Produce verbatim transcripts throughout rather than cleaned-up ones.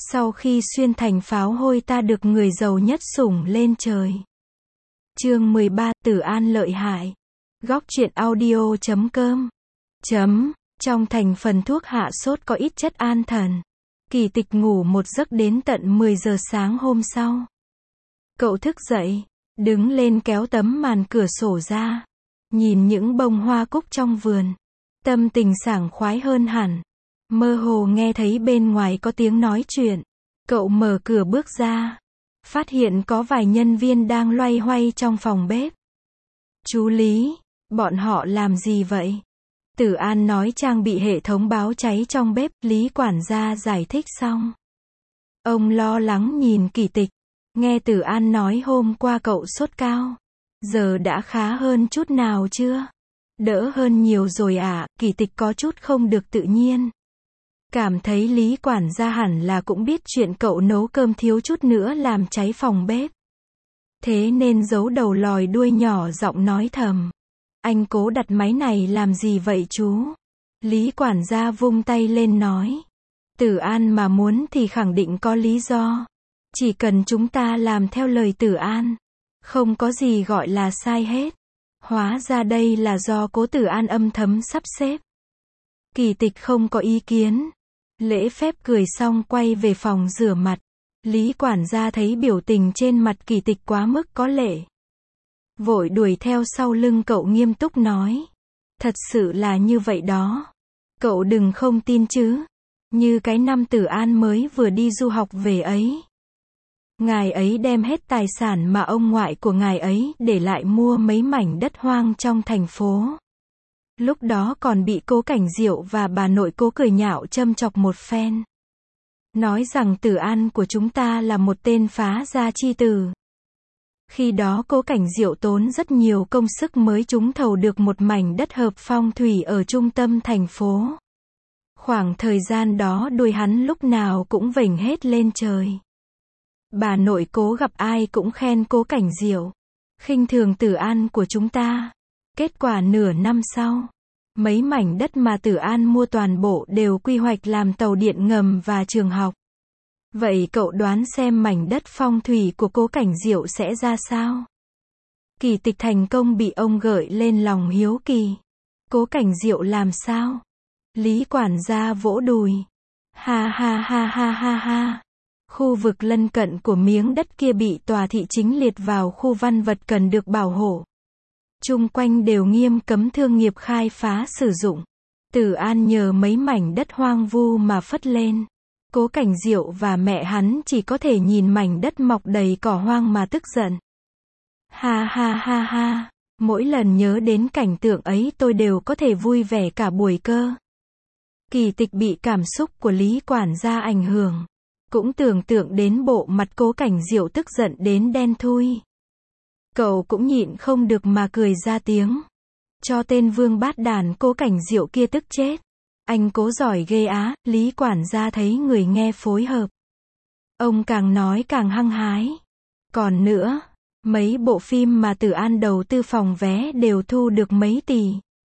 Sau khi xuyên thành pháo hôi ta được người giàu nhất sủng lên trời. Chương mười ba, Tử An lợi hại. Góc truyện audio chấm com. Chấm. Trong thành phần thuốc hạ sốt có ít chất an thần. Kỳ Tịch ngủ một giấc đến tận mười giờ sáng hôm sau. Cậu thức dậy, đứng lên kéo tấm màn cửa sổ ra, nhìn những bông hoa cúc trong vườn. Tâm tình sảng khoái hơn hẳn. Mơ hồ nghe thấy bên ngoài có tiếng nói chuyện. Cậu mở cửa bước ra, phát hiện có vài nhân viên đang loay hoay trong phòng bếp. Chú Lý, bọn họ làm gì vậy? Tử An nói trang bị hệ thống báo cháy trong bếp. Lý quản gia giải thích xong. Ông lo lắng nhìn Kỳ Tịch. Nghe Tử An nói hôm qua cậu sốt cao. Giờ đã khá hơn chút nào chưa? Đỡ hơn nhiều rồi à? Kỳ Tịch có chút không được tự nhiên. Cảm thấy Lý quản gia hẳn là cũng biết chuyện cậu nấu cơm thiếu chút nữa làm cháy phòng bếp. Thế nên giấu đầu lòi đuôi nhỏ giọng nói thầm. Anh cố đặt máy này làm gì vậy chú? Lý quản gia vung tay lên nói. Tử An mà muốn thì khẳng định có lý do. Chỉ cần chúng ta làm theo lời Tử An, không có gì gọi là sai hết. Hóa ra đây là do cố Tử An âm thầm sắp xếp. Kỳ Tịch không có ý kiến. Lễ phép cười xong quay về phòng rửa mặt. Lý quản gia thấy biểu tình trên mặt Kỳ Tịch quá mức có lệ. Vội đuổi theo sau lưng cậu nghiêm túc nói. Thật sự là như vậy đó. Cậu đừng không tin chứ. Như cái năm Tử An mới vừa đi du học về ấy. Ngài ấy đem hết tài sản mà ông ngoại của ngài ấy để lại mua mấy mảnh đất hoang trong thành phố. Lúc đó còn bị Cố Cảnh Diệu và bà nội Cố cười nhạo châm chọc một phen. Nói rằng Tử An của chúng ta là một tên phá gia chi tử. Khi đó Cố Cảnh Diệu tốn rất nhiều công sức mới trúng thầu được một mảnh đất hợp phong thủy ở trung tâm thành phố. Khoảng thời gian đó đuôi hắn lúc nào cũng vểnh hết lên trời. Bà nội Cố gặp ai cũng khen Cố Cảnh Diệu, khinh thường Tử An của chúng ta. Kết quả nửa năm sau, mấy mảnh đất mà Tử An mua toàn bộ đều quy hoạch làm tàu điện ngầm và trường học. Vậy cậu đoán xem mảnh đất phong thủy của Cố Cảnh Diệu sẽ ra sao? Kỳ Tịch thành công bị ông gợi lên lòng hiếu kỳ. Cố Cảnh Diệu làm sao? Lý quản gia vỗ đùi. Ha ha ha ha ha ha. Khu vực lân cận của miếng đất kia bị tòa thị chính liệt vào khu văn vật cần được bảo hộ. Chung quanh đều nghiêm cấm thương nghiệp khai phá sử dụng. Tử An nhờ mấy mảnh đất hoang vu mà phất lên. Cố Cảnh Diệu và mẹ hắn chỉ có thể nhìn mảnh đất mọc đầy cỏ hoang mà tức giận. Ha ha ha ha, mỗi lần nhớ đến cảnh tượng ấy tôi đều có thể vui vẻ cả buổi cơ. Kỳ Tịch bị cảm xúc của Lý quản gia ảnh hưởng. Cũng tưởng tượng đến bộ mặt Cố Cảnh Diệu tức giận đến đen thui. Cậu cũng nhịn không được mà cười ra tiếng. Cho tên vương bát đàn Cố Cảnh Diệu kia tức chết. Anh Cố giỏi ghê á. Lý quản gia thấy người nghe phối hợp. Ông càng nói càng hăng hái. Còn nữa, mấy bộ phim mà Tử An đầu tư phòng vé đều thu được mấy tỷ.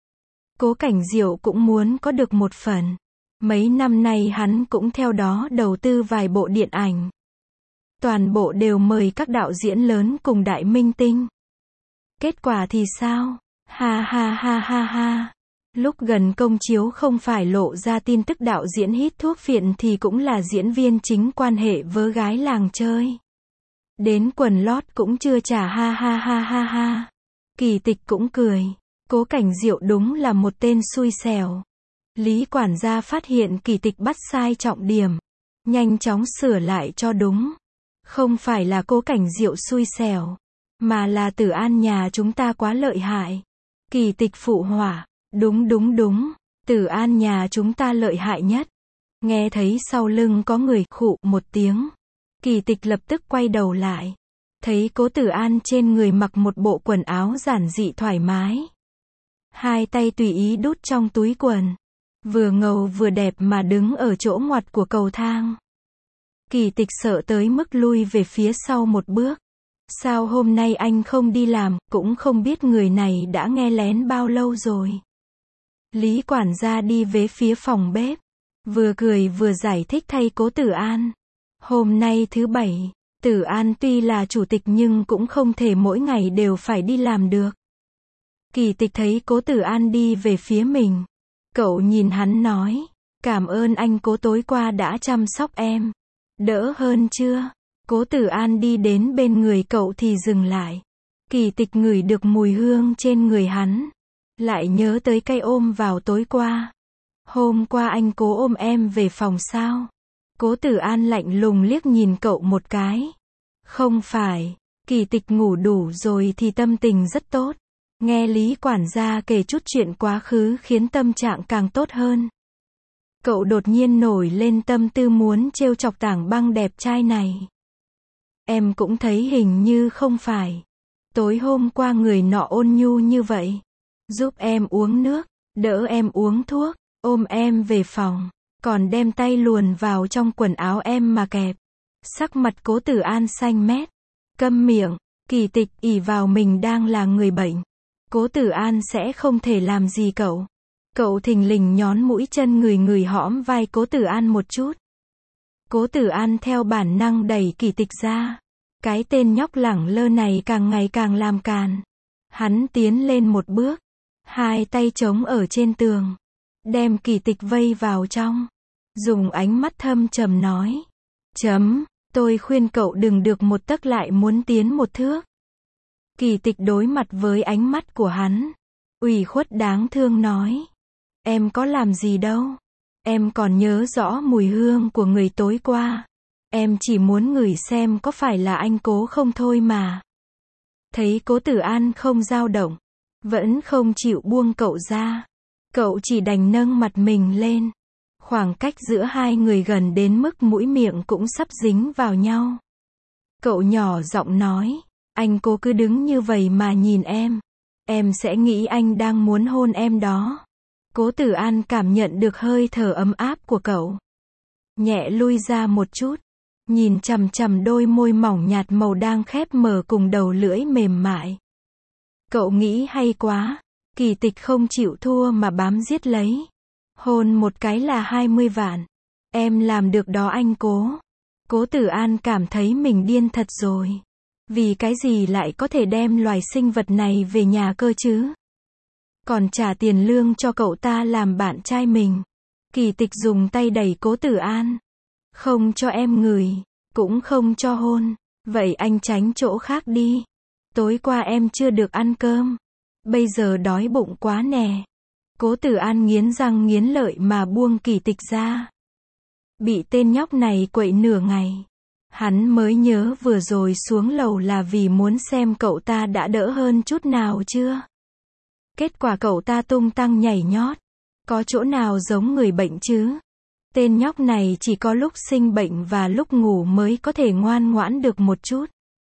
Cố Cảnh Diệu cũng muốn có được một phần. Mấy năm nay hắn cũng theo đó đầu tư vài bộ điện ảnh. Toàn bộ đều mời các đạo diễn lớn cùng đại minh tinh. Kết quả thì sao? Ha ha ha ha ha. Lúc gần công chiếu không phải lộ ra tin tức đạo diễn hít thuốc phiện thì cũng là diễn viên chính quan hệ với gái làng chơi. Đến quần lót cũng chưa trả ha ha ha ha ha. Kỳ Tịch cũng cười. Cố Cảnh Diệu đúng là một tên xui xẻo. Lý quản gia phát hiện Kỳ Tịch bắt sai trọng điểm. Nhanh chóng sửa lại cho đúng. Không phải là Cố Cảnh Diệu xui xẻo, mà là Tử An nhà chúng ta quá lợi hại. Kỳ Tịch phụ họa. Đúng đúng đúng, Tử An nhà chúng ta lợi hại nhất. Nghe thấy sau lưng có người khụ một tiếng. Kỳ Tịch lập tức quay đầu lại. Thấy Cố Tử An trên người mặc một bộ quần áo giản dị thoải mái. Hai tay tùy ý đút trong túi quần. Vừa ngầu vừa đẹp mà đứng ở chỗ ngoặt của cầu thang. Kỳ Tịch sợ tới mức lui về phía sau một bước. Sao hôm nay anh không đi làm, cũng không biết người này đã nghe lén bao lâu rồi. Lý quản gia đi về phía phòng bếp. Vừa cười vừa giải thích thay Cố Tử An. Hôm nay thứ bảy, Tử An tuy là chủ tịch nhưng cũng không thể mỗi ngày đều phải đi làm được. Kỳ Tịch thấy Cố Tử An đi về phía mình. Cậu nhìn hắn nói, cảm ơn anh Cố tối qua đã chăm sóc em. Đỡ hơn chưa? Cố Tử An đi đến bên người cậu thì dừng lại. Kỳ Tịch ngửi được mùi hương trên người hắn. Lại nhớ tới cái ôm vào tối qua. Hôm qua anh Cố ôm em về phòng sao? Cố Tử An lạnh lùng liếc nhìn cậu một cái. Không phải, Kỳ Tịch ngủ đủ rồi thì tâm tình rất tốt. Nghe Lý quản gia kể chút chuyện quá khứ khiến tâm trạng càng tốt hơn. Cậu đột nhiên nổi lên tâm tư muốn trêu chọc Tảng Băng đẹp trai này. Em cũng thấy hình như không phải. Tối hôm qua người nọ ôn nhu như vậy. Giúp em uống nước, đỡ em uống thuốc, ôm em về phòng, còn đem tay luồn vào trong quần áo em mà kẹp. Sắc mặt Cố Tử An xanh mét. Câm miệng, Kỳ Tịch ỷ vào mình đang là người bệnh. Cố Tử An sẽ không thể làm gì cậu. Cậu thình lình nhón mũi chân người người hõm vai Cố Tử An một chút. Cố Tử An theo bản năng đẩy Kỳ Tịch ra. Cái tên nhóc lẳng lơ này càng ngày càng làm càn. Hắn tiến lên một bước. Hai tay chống ở trên tường. Đem Kỳ Tịch vây vào trong. Dùng ánh mắt thâm trầm nói. Chấm, tôi khuyên cậu đừng được một tấc lại muốn tiến một thước. Kỳ Tịch đối mặt với ánh mắt của hắn. Ủy khuất đáng thương nói. Em có làm gì đâu. Em còn nhớ rõ mùi hương của người tối qua. Em chỉ muốn ngửi xem có phải là anh Cố không thôi mà. Thấy Cố Tử An không dao động. Vẫn không chịu buông cậu ra. Cậu chỉ đành nâng mặt mình lên. Khoảng cách giữa hai người gần đến mức mũi miệng cũng sắp dính vào nhau. Cậu nhỏ giọng nói. Anh Cố cứ đứng như vậy mà nhìn em. Em sẽ nghĩ anh đang muốn hôn em đó. Cố Tử An cảm nhận được hơi thở ấm áp của cậu. Nhẹ lui ra một chút. Nhìn chằm chằm đôi môi mỏng nhạt màu đang khép mở cùng đầu lưỡi mềm mại. Cậu nghĩ hay quá. Kỳ Tịch không chịu thua mà bám giết lấy. Hôn một cái là hai mươi vạn. Em làm được đó anh Cố. Cố Tử An cảm thấy mình điên thật rồi. Vì cái gì lại có thể đem loài sinh vật này về nhà cơ chứ? Còn trả tiền lương cho cậu ta làm bạn trai mình. Kỳ Tịch dùng tay đẩy Cố Tử An. Không cho em ngửi, cũng không cho hôn. Vậy anh tránh chỗ khác đi. Tối qua em chưa được ăn cơm. Bây giờ đói bụng quá nè. Cố Tử An nghiến răng nghiến lợi mà buông Kỳ Tịch ra. Bị tên nhóc này quậy nửa ngày. Hắn mới nhớ vừa rồi xuống lầu là vì muốn xem cậu ta đã đỡ hơn chút nào chưa. Kết quả cậu ta tung tăng nhảy nhót. Có chỗ nào giống người bệnh chứ? Tên nhóc này chỉ có lúc sinh bệnh và lúc ngủ mới có thể ngoan ngoãn được một chút.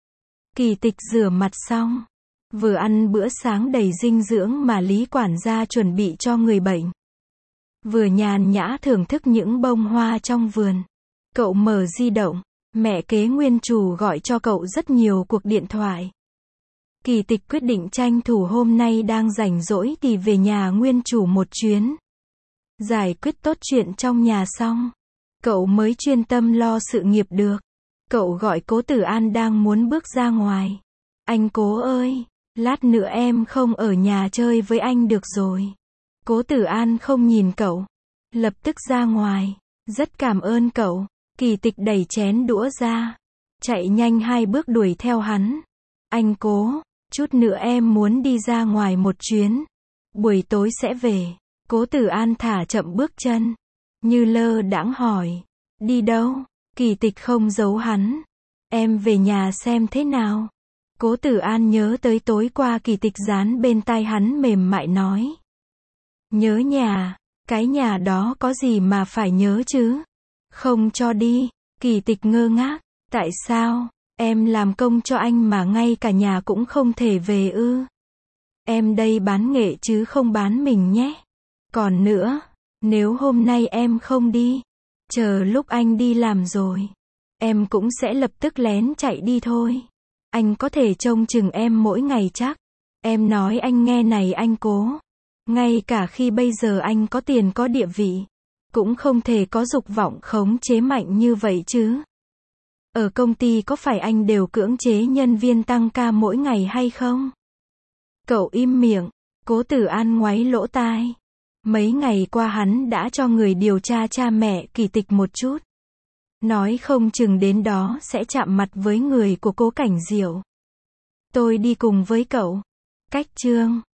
Kỳ Tịch rửa mặt xong. Vừa ăn bữa sáng đầy dinh dưỡng mà Lý quản gia chuẩn bị cho người bệnh. Vừa nhàn nhã thưởng thức những bông hoa trong vườn. Cậu mở di động. Mẹ kế nguyên chủ gọi cho cậu rất nhiều cuộc điện thoại. Kỳ Tịch quyết định tranh thủ hôm nay đang rảnh rỗi thì về nhà nguyên chủ một chuyến. Giải quyết tốt chuyện trong nhà xong. Cậu mới chuyên tâm lo sự nghiệp được. Cậu gọi Cố Tử An đang muốn bước ra ngoài. Anh Cố ơi, lát nữa em không ở nhà chơi với anh được rồi. Cố Tử An không nhìn cậu. Lập tức ra ngoài. Rất cảm ơn cậu. Kỳ Tịch đẩy chén đũa ra. Chạy nhanh hai bước đuổi theo hắn. Anh Cố, chút nữa em muốn đi ra ngoài một chuyến. Buổi tối sẽ về. Cố Tử An thả chậm bước chân. Như lơ đãng hỏi. Đi đâu? Kỳ Tịch không giấu hắn. Em về nhà xem thế nào. Cố Tử An nhớ tới tối qua Kỳ Tịch dán bên tai hắn mềm mại nói. Nhớ nhà. Cái nhà đó có gì mà phải nhớ chứ? Không cho đi. Kỳ Tịch ngơ ngác. Tại sao? Em làm công cho anh mà ngay cả nhà cũng không thể về ư? Em đây bán nghệ chứ không bán mình nhé. Còn nữa, nếu hôm nay em không đi, chờ lúc anh đi làm rồi, em cũng sẽ lập tức lén chạy đi thôi. Anh có thể trông chừng em mỗi ngày chắc. Em nói anh nghe này anh Cố. Ngay cả khi bây giờ anh có tiền có địa vị, cũng không thể có dục vọng khống chế mạnh như vậy chứ. Ở công ty có phải anh đều cưỡng chế nhân viên tăng ca mỗi ngày hay không? Cậu im miệng. Cố Tử An ngoáy lỗ tai. Mấy ngày qua hắn đã cho người điều tra cha mẹ Kỳ Tịch một chút. Nói không chừng đến đó sẽ chạm mặt với người của Cố Cảnh Diệu. Tôi đi cùng với cậu. Cách chương